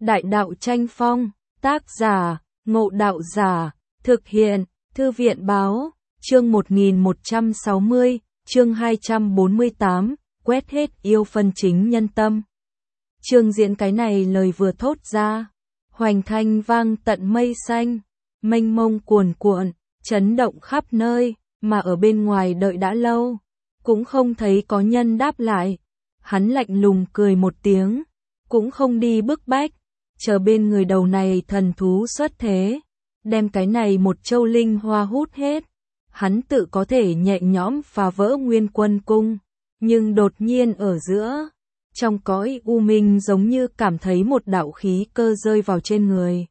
Đại đạo tranh phong, tác giả, Ngộ Đạo Giả, thực hiện, Thư viện báo, chương 1160, chương 248, quét hết yêu phân chính nhân tâm. Trương Diễn cái này lời vừa thốt ra, hoành thanh vang tận mây xanh, mênh mông cuồn cuộn, chấn động khắp nơi, mà ở bên ngoài đợi đã lâu, cũng không thấy có nhân đáp lại. Hắn lạnh lùng cười một tiếng, cũng không đi bức bách, chờ bên người đầu này thần thú xuất thế, đem cái này một châu linh hoa hút hết. Hắn tự có thể nhẹ nhõm phá vỡ Nguyên Quân cung, nhưng đột nhiên ở giữa, trong cõi u minh giống như cảm thấy một đạo khí cơ rơi vào trên người.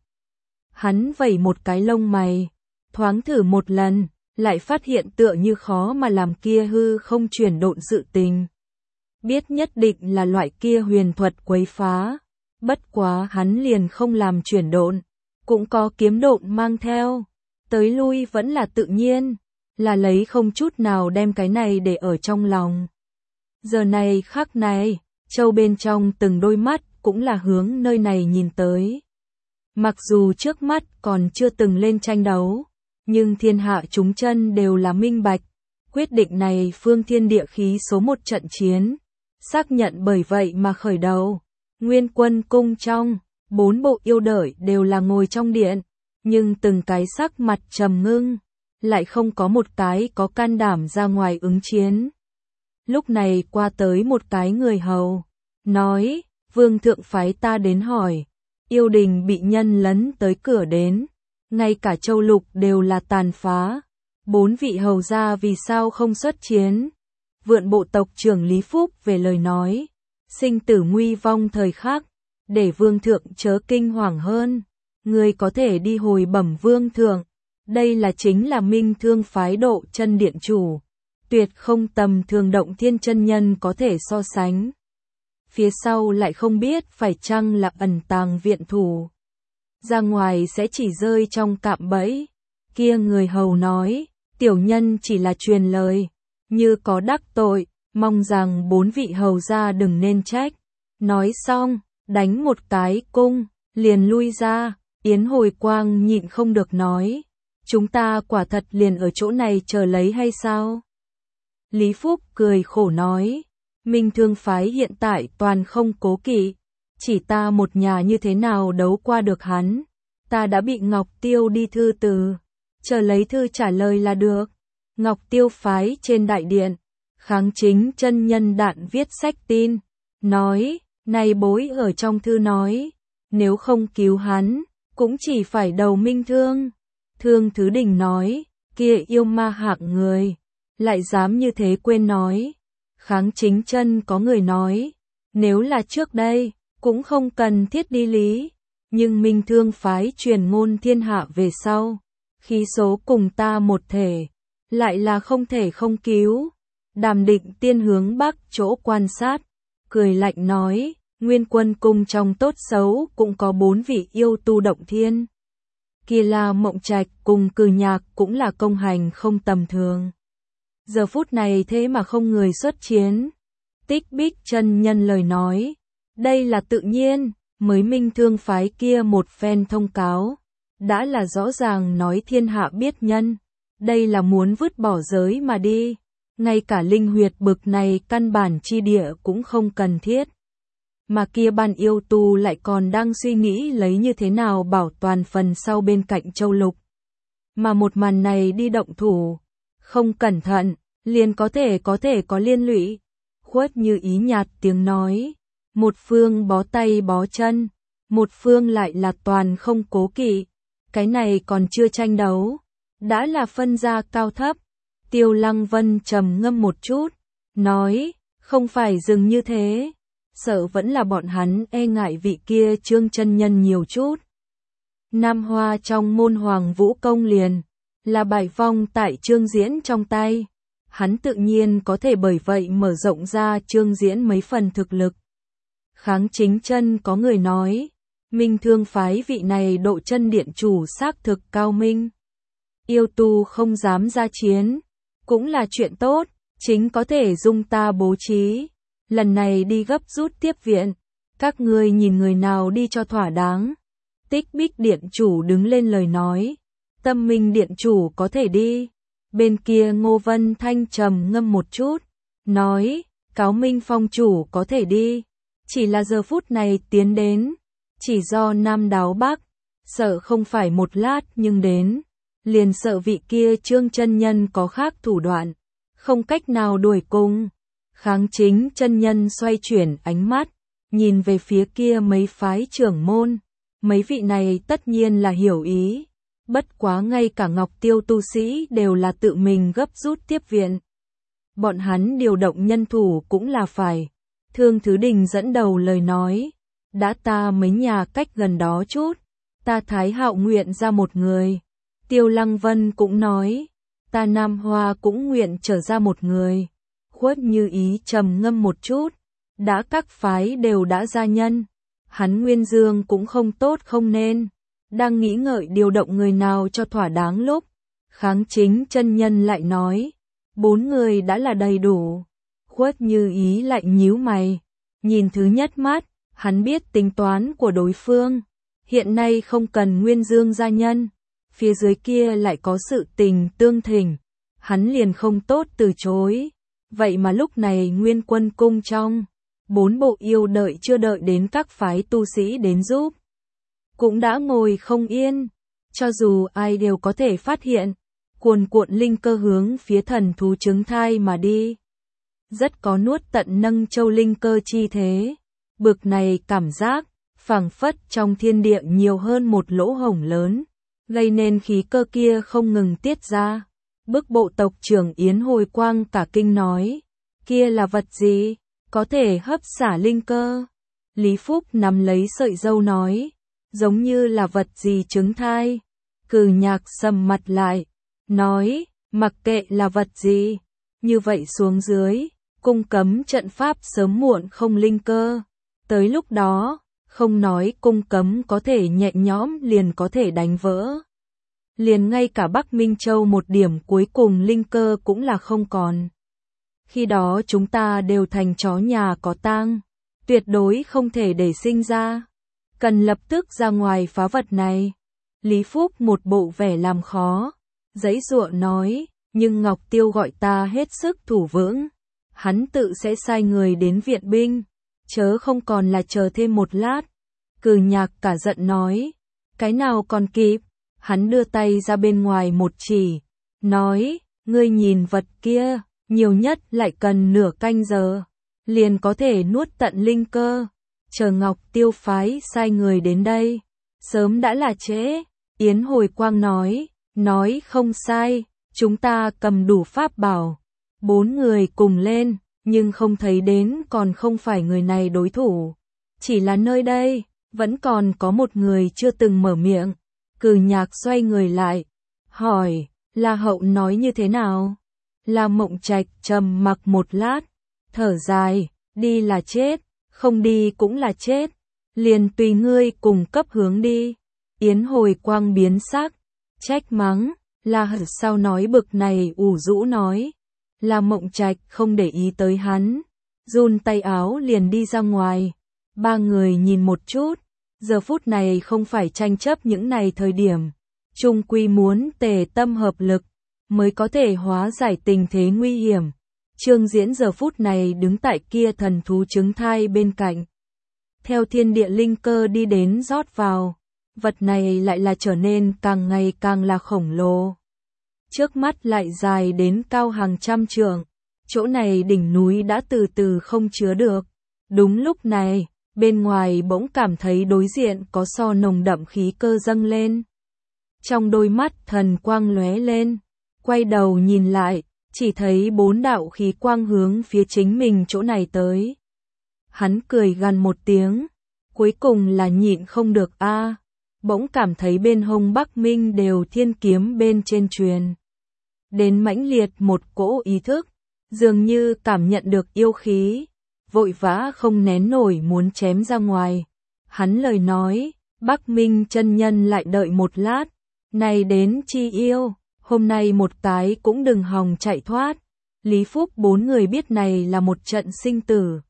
Hắn vẩy một cái lông mày, thoáng thử một lần, lại phát hiện tựa như khó mà làm kia hư không chuyển độn sự tình. Biết nhất định là loại kia huyền thuật quấy phá, bất quá hắn liền không làm chuyển độn, cũng có kiếm độn mang theo, tới lui vẫn là tự nhiên, là lấy không chút nào đem cái này để ở trong lòng. Giờ này khắc này, châu bên trong từng đôi mắt cũng là hướng nơi này nhìn tới. Mặc dù trước mắt còn chưa từng lên tranh đấu, nhưng thiên hạ chúng chân đều là minh bạch, quyết định này phương thiên địa khí số một trận chiến, xác nhận bởi vậy mà khởi đầu. Nguyên Quân cung trong, 4 bộ yêu đợi đều là ngồi trong điện, nhưng từng cái sắc mặt trầm ngưng, lại không có một cái có can đảm ra ngoài ứng chiến. Lúc này qua tới một cái người hầu, nói, vương thượng phái ta đến hỏi, yêu đình bị nhân lấn tới cửa đến, ngay cả châu lục đều là tàn phá, 4 vị hầu gia vì sao không xuất chiến. Vượn bộ tộc trưởng Lý Phúc về lời nói, sinh tử nguy vong thời khắc, để vương thượng chớ kinh hoàng hơn, người có thể đi hồi bẩm vương thượng, đây là chính là Minh Thương phái Độ Chân điện chủ, tuyệt không tầm thường Động Thiên chân nhân có thể so sánh. Phía sau lại không biết phải chăng là ẩn tàng viện thủ, ra ngoài sẽ chỉ rơi trong cạm bẫy. Kia người hầu nói, tiểu nhân chỉ là truyền lời, như có đắc tội, mong rằng 4 vị hầu gia đừng nên trách. Nói xong, đánh một cái cung, liền lui ra. Yến Hồi Quang nhịn không được nói, chúng ta quả thật liền ở chỗ này chờ lấy hay sao? Lý Phúc cười khổ nói, Minh Thương phái hiện tại toàn không cố kỵ, chỉ ta một nhà như thế nào đấu qua được hắn, ta đã bị Ngọc Tiêu đi thư từ, chờ lấy thư trả lời là được. Ngọc Tiêu phái trên đại điện, Kháng Chính chân nhân đạn viết sách tin, nói, này bối ở trong thư nói, nếu không cứu hắn, cũng chỉ phải đầu Minh Thương. Thương Thứ Đình nói, kia yêu ma hạng người, lại dám như thế quên nói. Kháng Chính chân có người nói, nếu là trước đây, cũng không cần thiết đi lý, nhưng Minh Thương phái truyền ngôn thiên hạ về sau, khí số cùng ta một thể, lại là không thể không cứu. Đàm Định Tiên hướng bắc chỗ quan sát, cười lạnh nói, Nguyên Quân cung trong tốt xấu cũng có 4 vị yêu tu động thiên. Kia là Mộng Trạch cùng Cừ Nhạc cũng là công hành không tầm thường. Giờ phút này thế mà không người xuất chiến. Tích Bích chân nhân lời nói, đây là tự nhiên, mới Minh Thương phái kia một phen thông cáo, đã là rõ ràng nói thiên hạ biết nhân, đây là muốn vứt bỏ giới mà đi, ngay cả linh huyệt bực này căn bản chi địa cũng không cần thiết. Mà kia ban yêu tu lại còn đang suy nghĩ lấy như thế nào bảo toàn phần sau bên cạnh châu lục. Mà một màn này đi động thủ, không cẩn thận, liền có thể có liên lụy. Khuất Như Ý nhạt tiếng nói, một phương bó tay bó chân, một phương lại là toàn không cố kỵ, cái này còn chưa tranh đấu, đã là phân ra cao thấp. Tiêu Lăng Vân trầm ngâm một chút, nói, không phải dừng như thế, sợ vẫn là bọn hắn e ngại vị kia Trương chân nhân nhiều chút. Nam Hoa trong môn Hoàng Vũ công liền, là bại vong tại Trương Diễn trong tay, hắn tự nhiên có thể bởi vậy mở rộng ra Trương Diễn mấy phần thực lực. Kháng Chính chân có người nói, Minh Thương phái vị này Độ Chân điện chủ xác thực cao minh. Yêu tu không dám ra chiến, cũng là chuyện tốt, chính có thể dung ta bố trí. Lần này đi gấp rút tiếp viện, Các ngươi nhìn người nào đi cho thỏa đáng. Tích Bích điện chủ đứng lên lời nói. Tâm Minh điện chủ có thể đi. Bên kia Ngô Vân Thanh trầm ngâm một chút, nói, Cáo Minh Phong chủ có thể đi. Chỉ là giờ phút này tiến đến, chỉ do Nam Đáo Bắc, sợ không phải một lát nhưng đến, liền sợ vị kia Trương chân nhân có khác thủ đoạn, không cách nào đuổi cùng. Kháng Chính chân nhân xoay chuyển ánh mắt, nhìn về phía kia mấy phái trưởng môn, mấy vị này tất nhiên là hiểu ý. Bất quá ngay cả Ngọc Tiêu tu sĩ đều là tự mình gấp rút tiếp viện. Bọn hắn điều động nhân thủ cũng là phải. Thương Thứ Đình dẫn đầu lời nói. Đã ta mấy nhà cách gần đó chút. Ta Thái Hạo nguyện ra một người. Tiêu Lăng Vân cũng nói. Ta Nam Hoa cũng nguyện trở ra một người. Khuất Như Ý trầm ngâm một chút. Đã các phái đều đã gia nhân. Hắn Nguyên Dương cũng không tốt không nên. Đang nghĩ ngợi điều động người nào cho thỏa đáng lúc. Kháng Chính chân nhân lại nói. 4 người đã là đầy đủ. Khuất Như Ý lại nhíu mày. Nhìn thứ nhất mắt, hắn biết tính toán của đối phương. Hiện nay không cần Nguyên Dương gia nhân. Phía dưới kia lại có sự tình tương thỉnh. Hắn liền không tốt từ chối. Vậy mà lúc này Nguyên Quân cung trong. 4 bộ yêu đợi chưa đợi đến các phái tu sĩ đến giúp. Cũng đã ngồi không yên. Cho dù ai đều có thể phát hiện. Cuồn cuộn linh cơ hướng phía thần thú trứng thai mà đi. Rất có nuốt tận nâng châu linh cơ chi thế. Bực này cảm giác, phảng phất trong thiên địa nhiều hơn một lỗ hổng lớn, gây nên khí cơ kia không ngừng tiết ra. Bức bộ tộc trưởng Yến Hồi Quang cả kinh nói, kia là vật gì, có thể hấp xả linh cơ. Lý Phúc nắm lấy sợi dâu nói, giống như là vật gì trứng thai. Cừ Nhạc sầm mặt lại, nói, mặc kệ là vật gì, như vậy xuống dưới, cung cấm trận pháp sớm muộn không linh cơ. Tới lúc đó, không nói cung cấm có thể nhẹ nhõm liền có thể đánh vỡ. Liền ngay cả Bắc Minh Châu một điểm cuối cùng linh cơ cũng là không còn. Khi đó chúng ta đều thành chó nhà có tang, tuyệt đối không thể để sinh ra. Cần lập tức ra ngoài phá vật này. Lý Phúc một bộ vẻ làm khó, giãy giụa nói, nhưng Ngọc Tiêu gọi ta hết sức thủ vững. Hắn tự sẽ sai người đến viện binh, chớ không còn là chờ thêm một lát. Cừ Nhạc cả giận nói, cái nào còn kịp. Hắn đưa tay ra bên ngoài một chỉ, nói, ngươi nhìn vật kia, nhiều nhất lại cần nửa canh giờ, liền có thể nuốt tận linh cơ. Chờ Ngọc Tiêu phái sai người đến đây, sớm đã là trễ. Yến Hồi Quang nói không sai, chúng ta cầm đủ pháp bảo. 4 người cùng lên, nhưng không thấy đến còn không phải người này đối thủ. Chỉ là nơi đây, vẫn còn có một người chưa từng mở miệng. Cừ Nhạc xoay người lại, hỏi, La Hậu nói như thế nào? La Mộng Trạch trầm mặc một lát, thở dài, đi là chết, không đi cũng là chết, liền tùy ngươi cùng cấp hướng đi. Yến Hồi Quang biến sắc, trách mắng, La Hậu sao nói bực này ủ rũ nói. La Mộng Trạch không để ý tới hắn, run tay áo liền đi ra ngoài. 3 người nhìn một chút. Giờ phút này không phải tranh chấp những này thời điểm, chung quy muốn tề tâm hợp lực, mới có thể hóa giải tình thế nguy hiểm. Trương Diễn giờ phút này đứng tại kia thần thú trứng thai bên cạnh. Theo thiên địa linh cơ đi đến rót vào, vật này lại là trở nên càng ngày càng là khổng lồ. Trước mắt lại dài đến cao hàng trăm trượng, chỗ này đỉnh núi đã từ từ không chứa được. Đúng lúc này, bên ngoài bỗng cảm thấy đối diện có so nồng đậm khí cơ dâng lên. Trong đôi mắt thần quang lóe lên, quay đầu nhìn lại, chỉ thấy 4 đạo khí quang hướng phía chính mình chỗ này tới. Hắn cười gằn một tiếng, cuối cùng là nhịn không được a, bỗng cảm thấy bên hông Bắc Minh đều thiên kiếm bên trên truyền. Đến mãnh liệt một cỗ ý thức, dường như cảm nhận được yêu khí. Vội vã không nén nổi muốn chém ra ngoài. Hắn lời nói, Bắc Minh chân nhân lại đợi một lát, này đến chi yêu, hôm nay một cái cũng đừng hòng chạy thoát. Lý Phúc 4 người biết này là một trận sinh tử,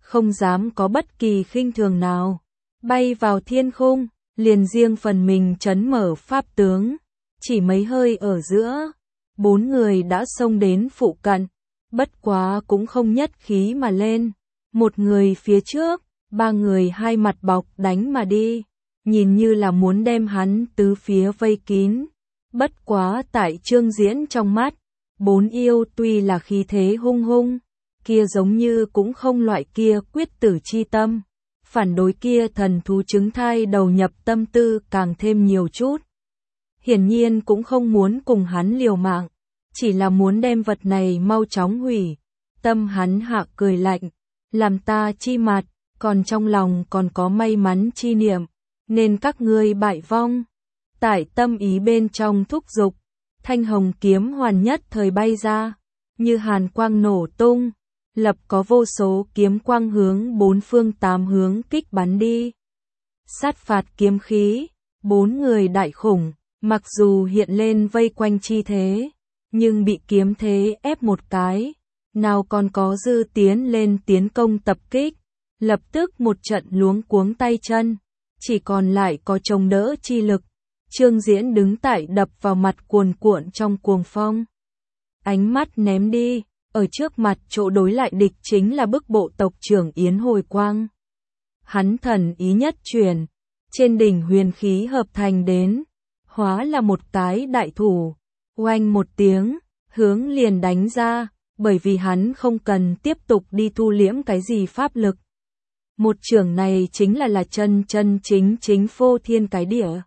không dám có bất kỳ khinh thường nào. Bay vào thiên khung, liền riêng phần mình trấn mở pháp tướng. Chỉ mấy hơi ở giữa, 4 người đã xông đến phụ cận. Bất quá cũng không nhất khí mà lên. Một người phía trước, 3 người hai mặt bọc đánh mà đi. Nhìn như là muốn đem hắn tứ phía vây kín. Bất quá tại Trương Diễn trong mắt, 4 yêu tuy là khí thế hung hung, kia giống như cũng không loại kia quyết tử chi tâm. Phản đối kia thần thú trứng thai đầu nhập tâm tư càng thêm nhiều chút. Hiển nhiên cũng không muốn cùng hắn liều mạng, chỉ là muốn đem vật này mau chóng hủy. Tâm hắn hạ cười lạnh, làm ta chi mặt, còn trong lòng còn có may mắn chi niệm, nên các ngươi bại vong. Tại tâm ý bên trong thúc giục, thanh hồng kiếm hoàn nhất thời bay ra, như hàn quang nổ tung, lập có vô số kiếm quang hướng 4 phương 8 hướng kích bắn đi. Sát phạt kiếm khí, 4 người đại khủng, mặc dù hiện lên vây quanh chi thế, nhưng bị kiếm thế ép một cái, nào còn có dư tiến lên tiến công tập kích, lập tức một trận luống cuống tay chân, chỉ còn lại có chống đỡ chi lực. Trương Diễn đứng tại đập vào mặt cuồn cuộn trong cuồng phong. Ánh mắt ném đi, ở trước mặt chỗ đối lại địch chính là bức bộ tộc trưởng Yến Hồi Quang. Hắn thần ý nhất chuyển, trên đỉnh huyền khí hợp thành đến, hóa là một cái đại thủ, oanh một tiếng, hướng liền đánh ra, bởi vì hắn không cần tiếp tục đi thu liễm cái gì pháp lực. Một chưởng này chính là chân chính phô thiên cái địa.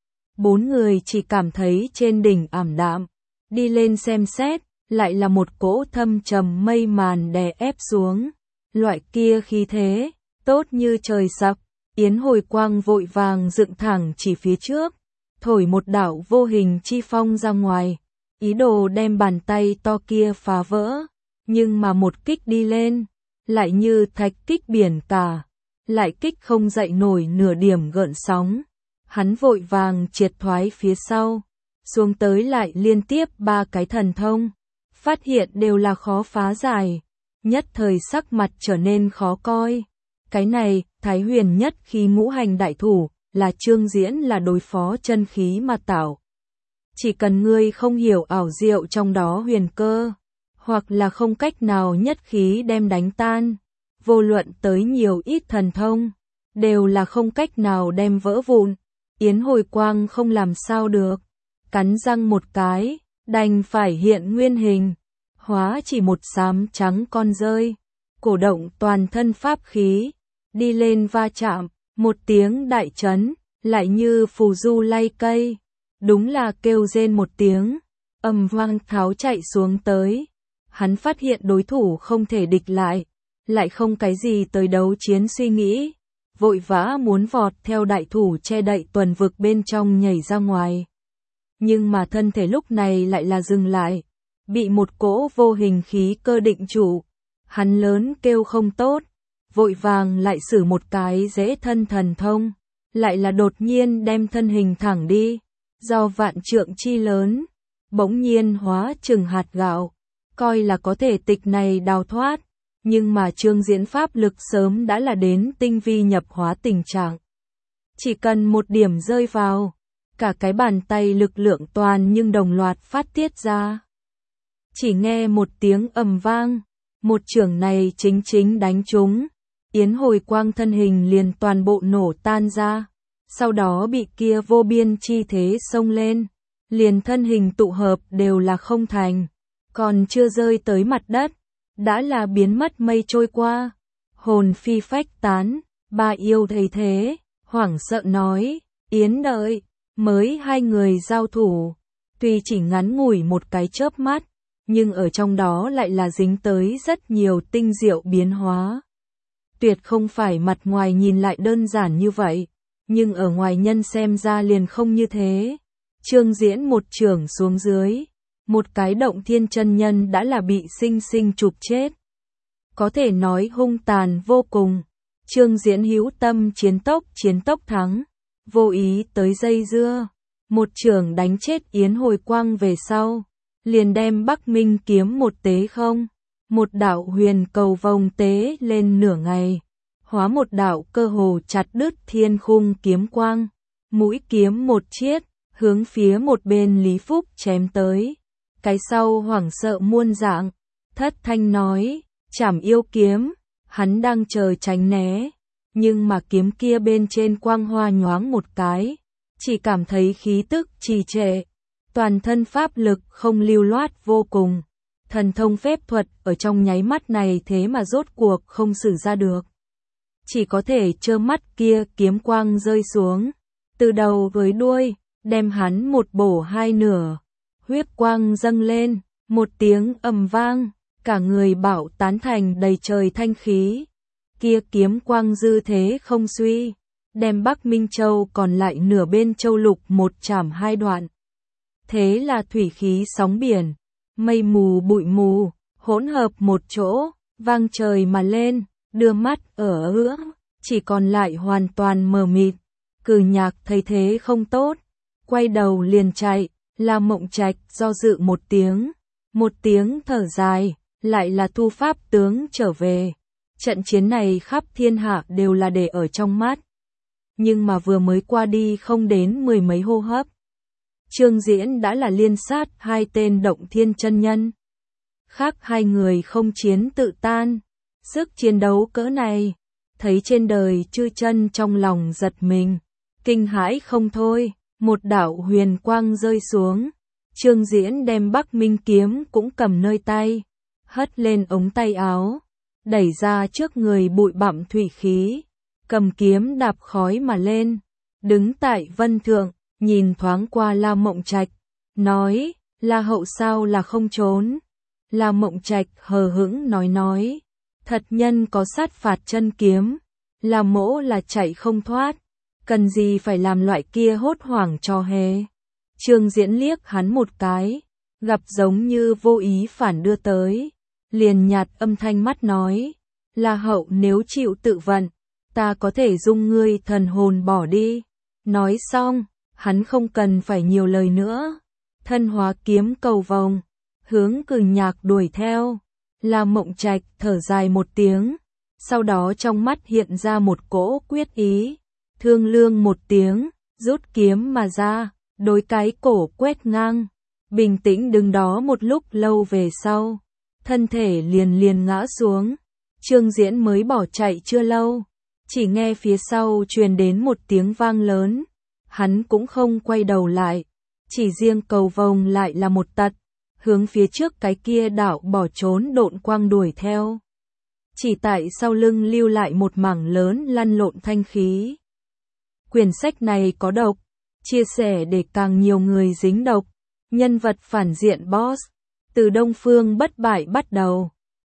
4 người chỉ cảm thấy trên đỉnh ảm đạm, đi lên xem xét, lại là một cỗ thâm trầm mây màn đè ép xuống. Loại kia khí thế, tốt như trời sập. Yến Hồi Quang vội vàng dựng thẳng chỉ phía trước, thổi một đạo vô hình chi phong ra ngoài, ý đồ đem bàn tay to kia phá vỡ, nhưng mà một kích đi lên, lại như thạch kích biển cả, lại kích không dậy nổi nửa điểm gợn sóng. Hắn vội vàng triệt thoái phía sau, xuống tới lại liên tiếp 3 cái thần thông, phát hiện đều là khó phá giải, nhất thời sắc mặt trở nên khó coi. Cái này, Thái Huyền nhất khí ngũ hành đại thủ, là Trương Diễn là đối phó chân khí mà tạo. Chỉ cần ngươi không hiểu ảo diệu trong đó huyền cơ, hoặc là không cách nào nhất khí đem đánh tan, vô luận tới nhiều ít thần thông, đều là không cách nào đem vỡ vụn. Yến Hồi Quang không làm sao được, cắn răng một cái, đành phải hiện nguyên hình, hóa chỉ một xám trắng con rơi, cổ động toàn thân pháp khí, đi lên va chạm, một tiếng đại chấn, lại như phù du lay cây, đúng là kêu rên một tiếng, ầm vang tháo chạy xuống tới. Hắn phát hiện đối thủ không thể địch lại không cái gì tới đấu chiến suy nghĩ, vội vã muốn vọt theo đại thủ che đậy tuần vực bên trong nhảy ra ngoài. Nhưng mà thân thể lúc này lại là dừng lại, bị một cỗ vô hình khí cơ định trụ. Hắn lớn kêu không tốt, vội vàng lại sử một cái dễ thân thần thông, lại là đột nhiên đem thân hình thẳng đi, do vạn trượng chi lớn, bỗng nhiên hóa chừng hạt gạo, coi là có thể tịch này đào thoát. Nhưng mà Trương Diễn pháp lực sớm đã là đến tinh vi nhập hóa tình trạng. Chỉ cần một điểm rơi vào, cả cái bàn tay lực lượng toàn nhưng đồng loạt phát tiết ra. Chỉ nghe một tiếng ầm vang, một chưởng này chính đánh trúng, Yến Hồi Quang thân hình liền toàn bộ nổ tan ra, sau đó bị kia vô biên chi thế xông lên, liền thân hình tụ hợp đều là không thành, còn chưa rơi tới mặt đất, đã là biến mất mây trôi qua, hồn phi phách tán. 3 yêu thấy thế, hoảng sợ nói, Yến đợi, mới 2 người giao thủ, tuy chỉ ngắn ngủi một cái chớp mắt, nhưng ở trong đó lại là dính tới rất nhiều tinh diệu biến hóa. Tuyệt không phải mặt ngoài nhìn lại đơn giản như vậy, nhưng ở ngoài nhân xem ra liền không như thế. Trương Diễn một chưởng xuống dưới, một cái động thiên chân nhân đã là bị sinh chụp chết. Có thể nói hung tàn vô cùng. Trương Diễn hữu tâm chiến tốc thắng, vô ý tới dây dưa, một chưởng đánh chết Yến Hồi Quang về sau, liền đem Bắc Minh kiếm một tế không. một đạo huyền cầu vòng tế lên nửa ngày, hóa một đạo cơ hồ chặt đứt thiên khung kiếm quang, mũi kiếm một chiết, hướng phía một bên Lý Phúc chém tới. Cái sau hoảng sợ muôn dạng, thất thanh nói, Trảm Yêu kiếm, hắn đang chờ tránh né, nhưng mà kiếm kia bên trên quang hoa nhoáng một cái, chỉ cảm thấy khí tức trì trệ, toàn thân pháp lực không lưu loát vô cùng, thần thông phép thuật ở trong nháy mắt này thế mà rốt cuộc không sử ra được. Chỉ có thể trơ mắt kia kiếm quang rơi xuống, từ đầu với đuôi, đem hắn một bổ hai nửa, huyết quang dâng lên, một tiếng ầm vang, cả người bạo tán thành đầy trời thanh khí. Kia kiếm quang dư thế không suy, đem Bắc Minh Châu còn lại nửa bên châu lục một chảm hai đoạn. Thế là thủy khí sóng biển, mây mù bụi mù, hỗn hợp một chỗ, vang trời mà lên, đưa mắt ở giữa, chỉ còn lại hoàn toàn mờ mịt. Cử Nhạc thấy thế không tốt, quay đầu liền chạy, La Mộng Trạch do dự một tiếng thở dài, lại là thu pháp tướng trở về. Trận chiến này khắp thiên hạ đều là để ở trong mắt. Nhưng mà vừa mới qua đi không đến mười mấy hô hấp, Trương Diễn đã là liên sát hai tên Động Thiên chân nhân. Khác hai người không chiến tự tan, sức chiến đấu cỡ này, thấy trên đời chư chân trong lòng giật mình, kinh hãi không thôi, một đạo huyền quang rơi xuống, Trương Diễn đem Bắc Minh kiếm cũng cầm nơi tay, hất lên ống tay áo, đẩy ra trước người bụi bặm thủy khí, cầm kiếm đạp khói mà lên, đứng tại vân thượng, nhìn thoáng qua La Mộng Trạch, nói, La hậu sao là không trốn. La Mộng Trạch hờ hững nói, thật nhân có sát phạt chân kiếm, La mỗ là chạy không thoát, cần gì phải làm loại kia hốt hoảng cho hề. Trương Diễn liếc hắn một cái, gặp giống như vô ý phản đưa tới, liền nhạt âm thanh mắt nói, La hậu nếu chịu tự vận, ta có thể dung ngươi thần hồn bỏ đi. Nói xong, hắn không cần phải nhiều lời nữa, thân hóa kiếm cầu vòng, hướng Cử Nhạc đuổi theo. La Mộng Trạch thở dài một tiếng, sau đó trong mắt hiện ra một cỗ quyết ý, thương lương một tiếng, rút kiếm mà ra, đối cái cổ quét ngang, bình tĩnh đứng đó một lúc lâu về sau, thân thể liền ngã xuống. Trương Diễn mới bỏ chạy chưa lâu, chỉ nghe phía sau truyền đến một tiếng vang lớn, hắn cũng không quay đầu lại, chỉ riêng cầu vồng lại là một tật, hướng phía trước cái kia đạo bỏ trốn độn quang đuổi theo. Chỉ tại sau lưng lưu lại một mảng lớn lăn lộn thanh khí. Quyển sách này có độc, chia sẻ để càng nhiều người dính độc, nhân vật phản diện boss, từ Đông Phương Bất Bại bắt đầu.